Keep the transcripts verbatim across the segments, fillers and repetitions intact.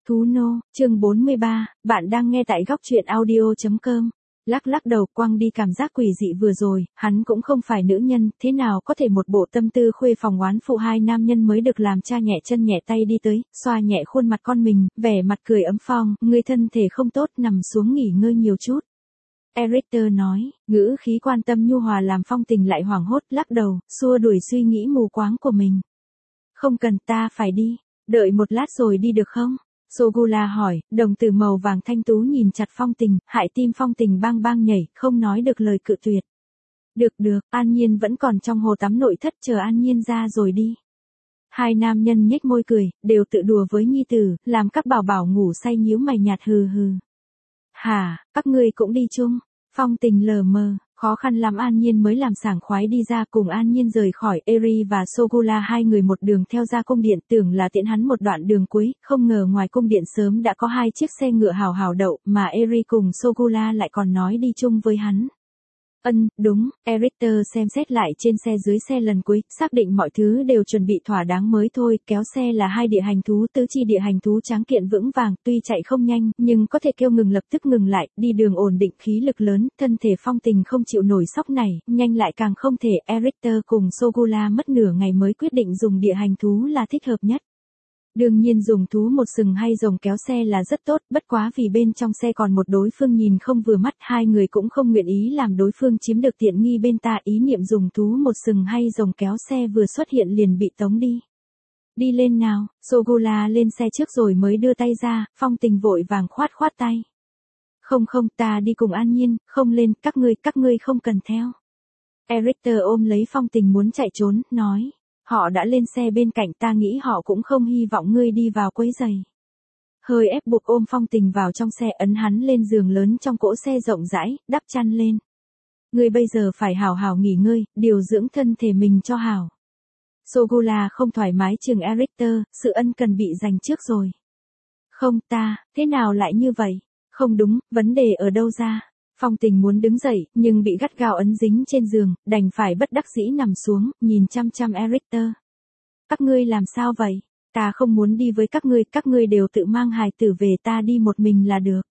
Thú nô, chương bốn mươi ba, bạn đang nghe tại góc truyện audio chấm com. Lắc lắc đầu quăng đi cảm giác quỷ dị vừa rồi, hắn cũng không phải nữ nhân, thế nào có thể một bộ tâm tư khuê phòng oán phụ hai nam nhân mới được làm cha nhẹ chân nhẹ tay đi tới, xoa nhẹ khuôn mặt con mình, vẻ mặt cười ấm phong, người thân thể không tốt nằm xuống nghỉ ngơi nhiều chút. Eric nói, ngữ khí quan tâm nhu hòa làm Phong Tình lại hoảng hốt lắc đầu, xua đuổi suy nghĩ mù quáng của mình. Không cần, ta phải đi, đợi một lát rồi đi được không? Sogula hỏi, đồng tử màu vàng thanh tú nhìn chặt Phong Tình, hại tim Phong Tình bang bang nhảy, không nói được lời cự tuyệt. Được được, An Nhiên vẫn còn trong hồ tắm nội thất, chờ An Nhiên ra rồi đi. Hai nam nhân nhếch môi cười, đều tự đùa với nhi tử, làm các bảo bảo ngủ say nhíu mày nhạt hừ hừ. Hả, các ngươi cũng đi chung? Phong Tình lờ mờ, khó khăn lắm An Nhiên mới làm sảng khoái đi ra, cùng An Nhiên rời khỏi. Eri và Sogula hai người một đường theo ra cung điện, tưởng là tiễn hắn một đoạn đường cuối, không ngờ ngoài cung điện sớm đã có hai chiếc xe ngựa hào hào đậu, mà Eri cùng Sogula lại còn nói đi chung với hắn. Ân, đúng, Eric xem xét lại trên xe dưới xe lần cuối, xác định mọi thứ đều chuẩn bị thỏa đáng mới thôi, kéo xe là hai địa hành thú tứ chi địa hành thú tráng kiện vững vàng, tuy chạy không nhanh, nhưng có thể kêu ngừng lập tức ngừng lại, đi đường ổn định khí lực lớn, thân thể Phong Tình không chịu nổi sóc này, nhanh lại càng không thể. Eric cùng Sogula mất nửa ngày mới quyết định dùng địa hành thú là thích hợp nhất. Đương nhiên dùng thú một sừng hay rồng kéo xe là rất tốt, bất quá vì bên trong xe còn một đối phương nhìn không vừa mắt, hai người cũng không nguyện ý làm đối phương chiếm được tiện nghi bên ta, ý niệm dùng thú một sừng hay rồng kéo xe vừa xuất hiện liền bị tống đi. Đi lên nào, Sogula lên xe trước rồi mới đưa tay ra, Phong Tình vội vàng khoát khoát tay. Không không, ta đi cùng An Nhiên, không lên, các ngươi, các ngươi không cần theo. Eric ôm lấy Phong Tình muốn chạy trốn, nói. Họ đã lên xe bên cạnh, ta nghĩ họ cũng không hy vọng ngươi đi vào quấy rầy. Hơi ép buộc ôm Phong Tình vào trong xe, ấn hắn lên giường lớn trong cỗ xe rộng rãi, đắp chăn lên. Ngươi bây giờ phải hào hào nghỉ ngơi, điều dưỡng thân thể mình cho hào. Sogula không thoải mái chừng Eric, sự ân cần bị dành trước rồi. Không ta, thế nào lại như vậy? Không đúng, vấn đề ở đâu ra? Phong Tình muốn đứng dậy, nhưng bị gắt gao ấn dính trên giường, đành phải bất đắc dĩ nằm xuống, nhìn chăm chăm Eric. Các ngươi làm sao vậy? Ta không muốn đi với các ngươi, các ngươi đều tự mang hài tử về, ta đi một mình là được.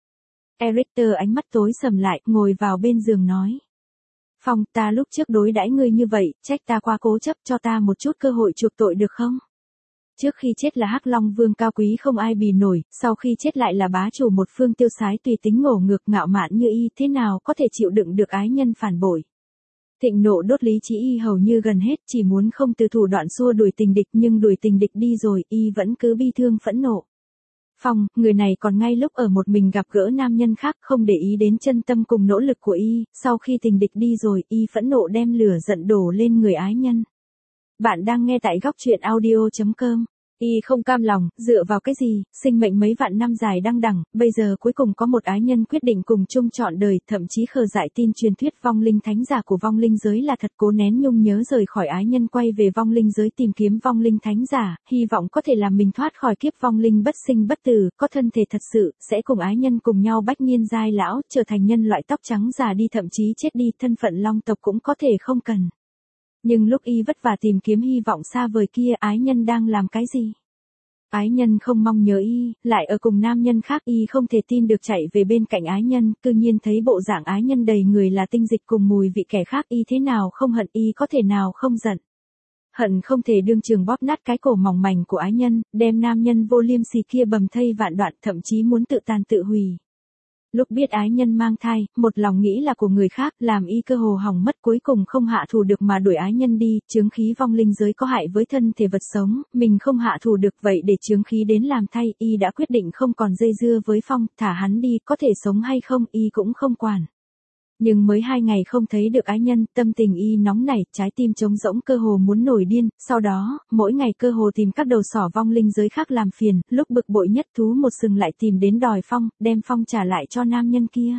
Eric ánh mắt tối sầm lại, ngồi vào bên giường nói. Phong, ta lúc trước đối đãi ngươi như vậy, trách ta quá cố chấp, cho ta một chút cơ hội chuộc tội được không? Trước khi chết là Hắc Long Vương cao quý không ai bì nổi, sau khi chết lại là bá chủ một phương tiêu sái tùy tính ngổ ngược ngạo mạn như y, thế nào có thể chịu đựng được ái nhân phản bội. Thịnh nộ đốt lý trí y hầu như gần hết, chỉ muốn không từ thủ đoạn xua đuổi tình địch, nhưng đuổi tình địch đi rồi, y vẫn cứ bi thương phẫn nộ. Phong, người này còn ngay lúc ở một mình gặp gỡ nam nhân khác, không để ý đến chân tâm cùng nỗ lực của y, sau khi tình địch đi rồi, y phẫn nộ đem lửa giận đổ lên người ái nhân. Bạn đang nghe tại góc truyện audio chấm com. Y không cam lòng, dựa vào cái gì, sinh mệnh mấy vạn năm dài đăng đẳng, bây giờ cuối cùng có một ái nhân quyết định cùng chung trọn đời, thậm chí khờ dại tin truyền thuyết vong linh thánh giả của vong linh giới là thật, cố nén nhung nhớ rời khỏi ái nhân quay về vong linh giới tìm kiếm vong linh thánh giả, hy vọng có thể làm mình thoát khỏi kiếp vong linh bất sinh bất tử, có thân thể thật sự, sẽ cùng ái nhân cùng nhau bách niên giai lão, trở thành nhân loại tóc trắng già đi, thậm chí chết đi, thân phận long tộc cũng có thể không cần. Nhưng lúc y vất vả tìm kiếm hy vọng xa vời kia, ái nhân đang làm cái gì? Ái nhân không mong nhớ y, lại ở cùng nam nhân khác, y không thể tin được chạy về bên cạnh ái nhân, cư nhiên thấy bộ dạng ái nhân đầy người là tinh dịch cùng mùi vị kẻ khác, y thế nào không hận, y có thể nào không giận. Hận không thể đương trường bóp nát cái cổ mỏng mảnh của ái nhân, đem nam nhân vô liêm sỉ kia bầm thây vạn đoạn, thậm chí muốn tự tàn tự hủy. Lúc biết ái nhân mang thai, một lòng nghĩ là của người khác, làm y cơ hồ hỏng mất, cuối cùng không hạ thủ được mà đuổi ái nhân đi, chướng khí vong linh giới có hại với thân thể vật sống, mình không hạ thủ được, vậy để chướng khí đến làm thay, y đã quyết định không còn dây dưa với Phong, thả hắn đi, có thể sống hay không, y cũng không quản. Nhưng mới hai ngày không thấy được ái nhân, tâm tình y nóng nảy, trái tim trống rỗng cơ hồ muốn nổi điên, sau đó, mỗi ngày cơ hồ tìm các đầu sỏ vong linh giới khác làm phiền, lúc bực bội nhất thú một sừng lại tìm đến đòi Phong, đem Phong trả lại cho nam nhân kia.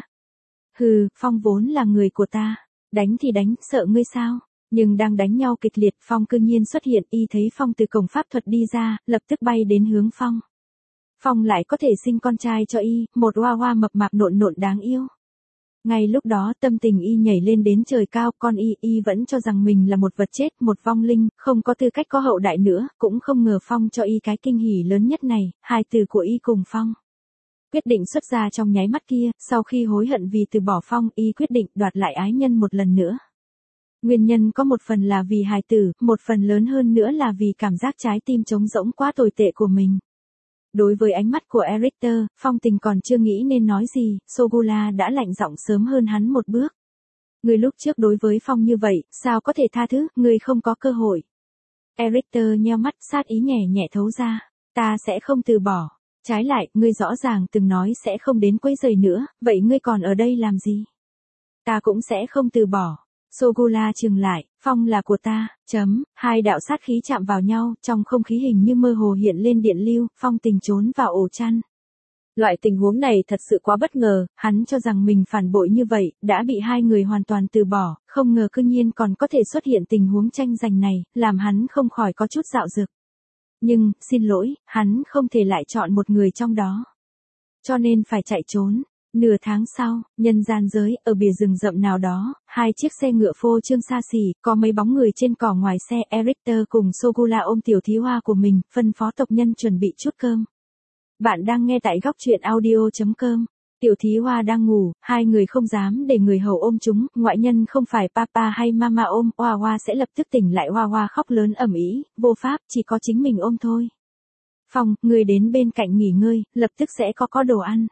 Hừ, Phong vốn là người của ta, đánh thì đánh, sợ ngươi sao? Nhưng đang đánh nhau kịch liệt, Phong cư nhiên xuất hiện, y thấy Phong từ cổng pháp thuật đi ra, lập tức bay đến hướng Phong. Phong lại có thể sinh con trai cho y, một hoa hoa mập mạp nộn nộn đáng yêu. Ngay lúc đó tâm tình y nhảy lên đến trời cao, con y, y vẫn cho rằng mình là một vật chết, một vong linh, không có tư cách có hậu đại nữa, cũng không ngờ Phong cho y cái kinh hỉ lớn nhất này, hai từ của y cùng Phong. Quyết định xuất ra trong nháy mắt kia, sau khi hối hận vì từ bỏ Phong, y quyết định đoạt lại ái nhân một lần nữa. Nguyên nhân có một phần là vì hài tử, một phần lớn hơn nữa là vì cảm giác trái tim trống rỗng quá tồi tệ của mình. Đối với ánh mắt của Erichter, Phong Tình còn chưa nghĩ nên nói gì, Sogula đã lạnh giọng sớm hơn hắn một bước. Người lúc trước đối với Phong như vậy, sao có thể tha thứ, người không có cơ hội. Erichter nheo mắt, sát ý nhẹ nhẹ thấu ra. Ta sẽ không từ bỏ. Trái lại, ngươi rõ ràng từng nói sẽ không đến quấy rầy nữa, vậy ngươi còn ở đây làm gì? Ta cũng sẽ không từ bỏ. Sogula trừng lại, Phong là của ta, chấm, hai đạo sát khí chạm vào nhau, trong không khí hình như mơ hồ hiện lên điện lưu, Phong Tình trốn vào ổ chăn. Loại tình huống này thật sự quá bất ngờ, hắn cho rằng mình phản bội như vậy, đã bị hai người hoàn toàn từ bỏ, không ngờ cư nhiên còn có thể xuất hiện tình huống tranh giành này, làm hắn không khỏi có chút dạo dực. Nhưng, xin lỗi, hắn không thể lại chọn một người trong đó. Cho nên phải chạy trốn. Nửa tháng sau, nhân gian giới, ở bìa rừng rậm nào đó, hai chiếc xe ngựa phô trương xa xỉ, có mấy bóng người trên cỏ ngoài xe. Erichter cùng Sogula ôm tiểu thí hoa của mình, phân phó tộc nhân chuẩn bị chút cơm. Bạn đang nghe tại góc truyện audio chấm com. Tiểu thí hoa đang ngủ, hai người không dám để người hầu ôm chúng, ngoại nhân không phải papa hay mama ôm, Hoa Hoa sẽ lập tức tỉnh lại. Hoa Hoa khóc lớn ầm ĩ, vô pháp, chỉ có chính mình ôm thôi. Phong, người đến bên cạnh nghỉ ngơi, lập tức sẽ có có đồ ăn.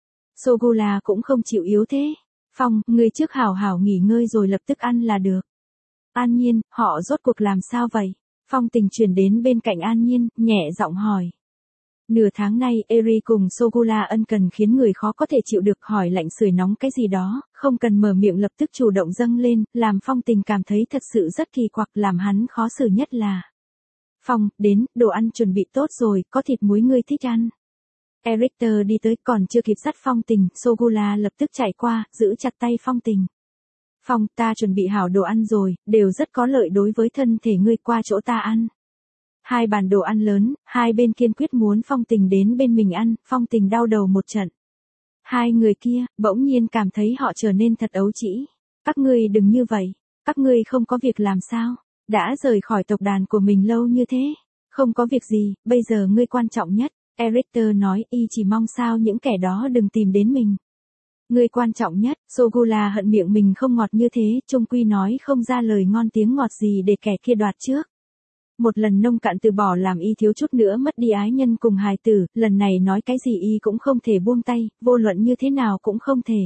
Sogula cũng không chịu yếu thế. Phong, người trước hảo hảo nghỉ ngơi rồi lập tức ăn là được. An Nhiên, họ rốt cuộc làm sao vậy? Phong Tình chuyển đến bên cạnh An Nhiên, nhẹ giọng hỏi. Nửa tháng nay, Eri cùng Sogula ân cần khiến người khó có thể chịu được, hỏi lạnh sưởi nóng cái gì đó, không cần mở miệng lập tức chủ động dâng lên, làm Phong Tình cảm thấy thật sự rất kỳ quặc, làm hắn khó xử nhất là. Phong, đến, đồ ăn chuẩn bị tốt rồi, có thịt muối ngươi thích ăn. Erichter đi tới, còn chưa kịp dắt Phong Tình, Sogula lập tức chạy qua, giữ chặt tay Phong Tình. Phong, ta chuẩn bị hảo đồ ăn rồi, đều rất có lợi đối với thân thể ngươi, qua chỗ ta ăn. Hai bàn đồ ăn lớn, hai bên kiên quyết muốn Phong Tình đến bên mình ăn, Phong Tình đau đầu một trận. Hai người kia, bỗng nhiên cảm thấy họ trở nên thật ấu trĩ. Các ngươi đừng như vậy, các ngươi không có việc làm sao, đã rời khỏi tộc đàn của mình lâu như thế. Không có việc gì, bây giờ ngươi quan trọng nhất. Erichter nói, y chỉ mong sao những kẻ đó đừng tìm đến mình. Người quan trọng nhất, Sogula hận miệng mình không ngọt như thế, chung quy nói không ra lời ngon tiếng ngọt gì để kẻ kia đoạt trước. Một lần nông cạn từ bỏ làm y thiếu chút nữa mất đi ái nhân cùng hài tử, lần này nói cái gì y cũng không thể buông tay, vô luận như thế nào cũng không thể.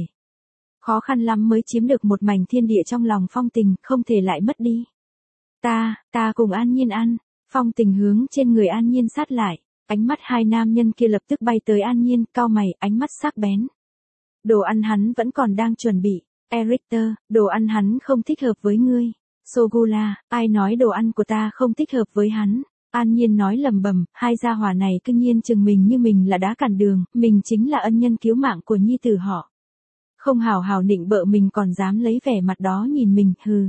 Khó khăn lắm mới chiếm được một mảnh thiên địa trong lòng Phong Tình, không thể lại mất đi. Ta, ta cùng An Nhiên ăn. Phong Tình hướng trên người An Nhiên sát lại. Ánh mắt hai nam nhân kia lập tức bay tới An Nhiên, cau mày, ánh mắt sắc bén. Đồ ăn hắn vẫn còn đang chuẩn bị. Erichter, đồ ăn hắn không thích hợp với ngươi. Sogula, ai nói đồ ăn của ta không thích hợp với hắn? An Nhiên nói lầm bầm, hai gia hỏa này cư nhiên chừng mình như mình là đá cản đường, mình chính là ân nhân cứu mạng của nhi tử họ. Không hào hào nịnh bợ mình còn dám lấy vẻ mặt đó nhìn mình, hừ.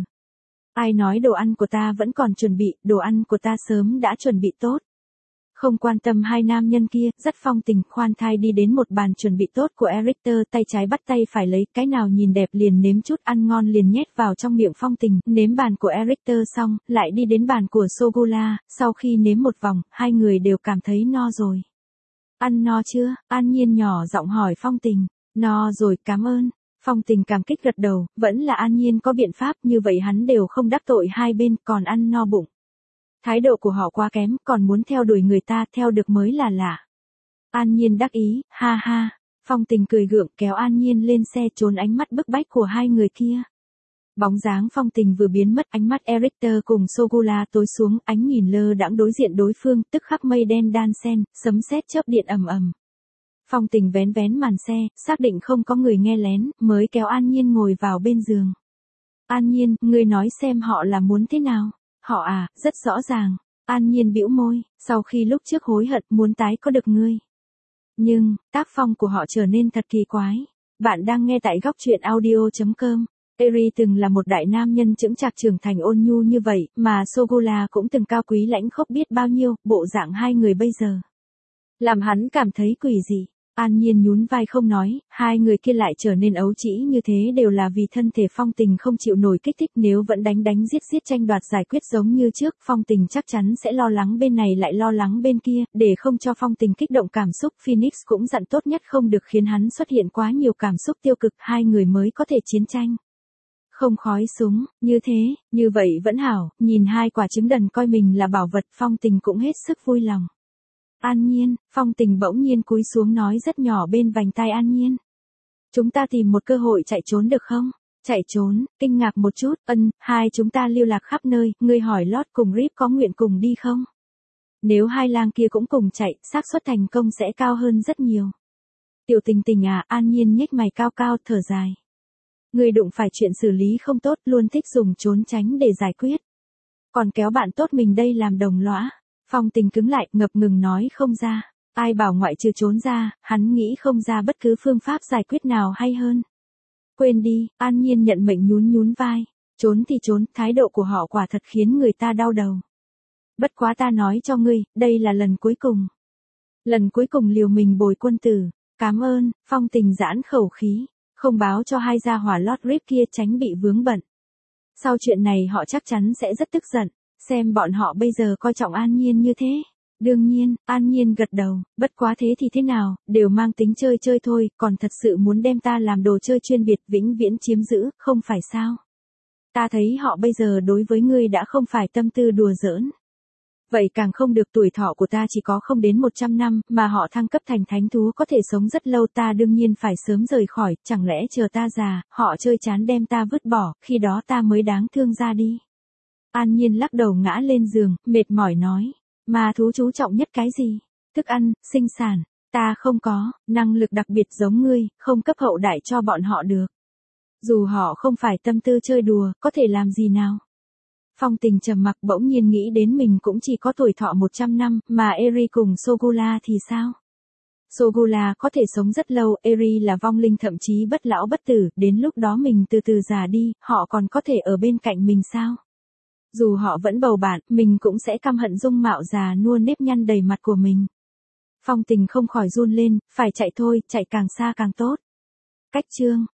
Ai nói đồ ăn của ta vẫn còn chuẩn bị, đồ ăn của ta sớm đã chuẩn bị tốt. Không quan tâm hai nam nhân kia, dắt Phong Tình khoan thai đi đến một bàn chuẩn bị tốt của Erichter, tay trái bắt tay phải lấy, cái nào nhìn đẹp liền nếm chút, ăn ngon liền nhét vào trong miệng Phong Tình, nếm bàn của Erichter xong, lại đi đến bàn của Sogula, sau khi nếm một vòng, hai người đều cảm thấy no rồi. Ăn no chưa? An Nhiên nhỏ giọng hỏi Phong Tình. No rồi, cảm ơn. Phong Tình cảm kích gật đầu, vẫn là An Nhiên có biện pháp, như vậy hắn đều không đắc tội hai bên, còn ăn no bụng. Thái độ của họ quá kém, còn muốn theo đuổi người ta, theo được mới là lạ. An Nhiên đắc ý, ha ha. Phong Tình cười gượng kéo An Nhiên lên xe, trốn ánh mắt bức bách của hai người kia. Bóng dáng Phong Tình vừa biến mất, ánh mắt Erichter cùng Sogula tối xuống, ánh nhìn lơ đãng đối diện đối phương, tức khắc mây đen đan xen, sấm sét chớp điện ầm ầm. Phong Tình vén vén màn xe, xác định không có người nghe lén, mới kéo An Nhiên ngồi vào bên giường. An Nhiên, ngươi nói xem họ là muốn thế nào? Họ à, rất rõ ràng. An Nhiên bĩu môi, sau khi lúc trước hối hận muốn tái có được ngươi. Nhưng, tác phong của họ trở nên thật kỳ quái. Bạn đang nghe tại góc truyện audio chấm com. Eri từng là một đại nam nhân chững chạc trưởng thành ôn nhu như vậy, mà Sogula cũng từng cao quý lãnh khốc biết bao nhiêu, bộ dạng hai người bây giờ. Làm hắn cảm thấy quỷ dị. An Nhiên nhún vai không nói, hai người kia lại trở nên ấu trĩ như thế đều là vì thân thể Phong Tình không chịu nổi kích thích, nếu vẫn đánh đánh giết giết tranh đoạt giải quyết giống như trước, Phong Tình chắc chắn sẽ lo lắng bên này lại lo lắng bên kia, để không cho Phong Tình kích động cảm xúc, Phoenix cũng dặn tốt nhất không được khiến hắn xuất hiện quá nhiều cảm xúc tiêu cực, hai người mới có thể chiến tranh. Không khói súng, như thế, như vậy vẫn hảo, nhìn hai quả trứng đần coi mình là bảo vật, Phong Tình cũng hết sức vui lòng. An Nhiên, Phong Tình bỗng nhiên cúi xuống nói rất nhỏ bên vành tai An Nhiên. Chúng ta tìm một cơ hội chạy trốn được không? Chạy trốn, kinh ngạc một chút, ân, hai chúng ta lưu lạc khắp nơi, ngươi hỏi Lót cùng Rip có nguyện cùng đi không? Nếu hai lang kia cũng cùng chạy, xác suất thành công sẽ cao hơn rất nhiều. Tiểu Tình Tình à, An Nhiên nhếch mày cao cao, thở dài. Ngươi đụng phải chuyện xử lý không tốt, luôn thích dùng trốn tránh để giải quyết. Còn kéo bạn tốt mình đây làm đồng lõa. Phong Tình cứng lại, ngập ngừng nói không ra. Ai bảo ngoại trừ trốn ra, hắn nghĩ không ra bất cứ phương pháp giải quyết nào hay hơn. Quên đi, An Nhiên nhận mệnh nhún nhún vai. Trốn thì trốn, thái độ của họ quả thật khiến người ta đau đầu. Bất quá ta nói cho ngươi, đây là lần cuối cùng. Lần cuối cùng liều mình bồi quân tử. Cảm ơn, Phong Tình giãn khẩu khí. Không báo cho hai gia hỏa Lót Rip kia tránh bị vướng bận. Sau chuyện này họ chắc chắn sẽ rất tức giận. Xem bọn họ bây giờ coi trọng An Nhiên như thế. Đương nhiên, An Nhiên gật đầu, bất quá thế thì thế nào, đều mang tính chơi chơi thôi, còn thật sự muốn đem ta làm đồ chơi chuyên biệt vĩnh viễn chiếm giữ, không phải sao? Ta thấy họ bây giờ đối với ngươi đã không phải tâm tư đùa giỡn. Vậy càng không được, tuổi thọ của ta chỉ có không đến một trăm năm, mà họ thăng cấp thành thánh thú có thể sống rất lâu, ta đương nhiên phải sớm rời khỏi, chẳng lẽ chờ ta già, họ chơi chán đem ta vứt bỏ, khi đó ta mới đáng thương ra đi. An Nhiên lắc đầu ngã lên giường, mệt mỏi nói, mà thú chú trọng nhất cái gì? Thức ăn, sinh sản, ta không có, năng lực đặc biệt giống ngươi, không cấp hậu đại cho bọn họ được. Dù họ không phải tâm tư chơi đùa, có thể làm gì nào? Phong Tình trầm mặc, bỗng nhiên nghĩ đến mình cũng chỉ có tuổi thọ một trăm năm, mà Eri cùng Sogula thì sao? Sogula có thể sống rất lâu, Eri là vong linh thậm chí bất lão bất tử, đến lúc đó mình từ từ già đi, họ còn có thể ở bên cạnh mình sao? Dù họ vẫn bầu bạn, mình cũng sẽ căm hận dung mạo già nua nếp nhăn đầy mặt của mình. Phong Tình không khỏi run lên, phải chạy thôi, chạy càng xa càng tốt. Cách chương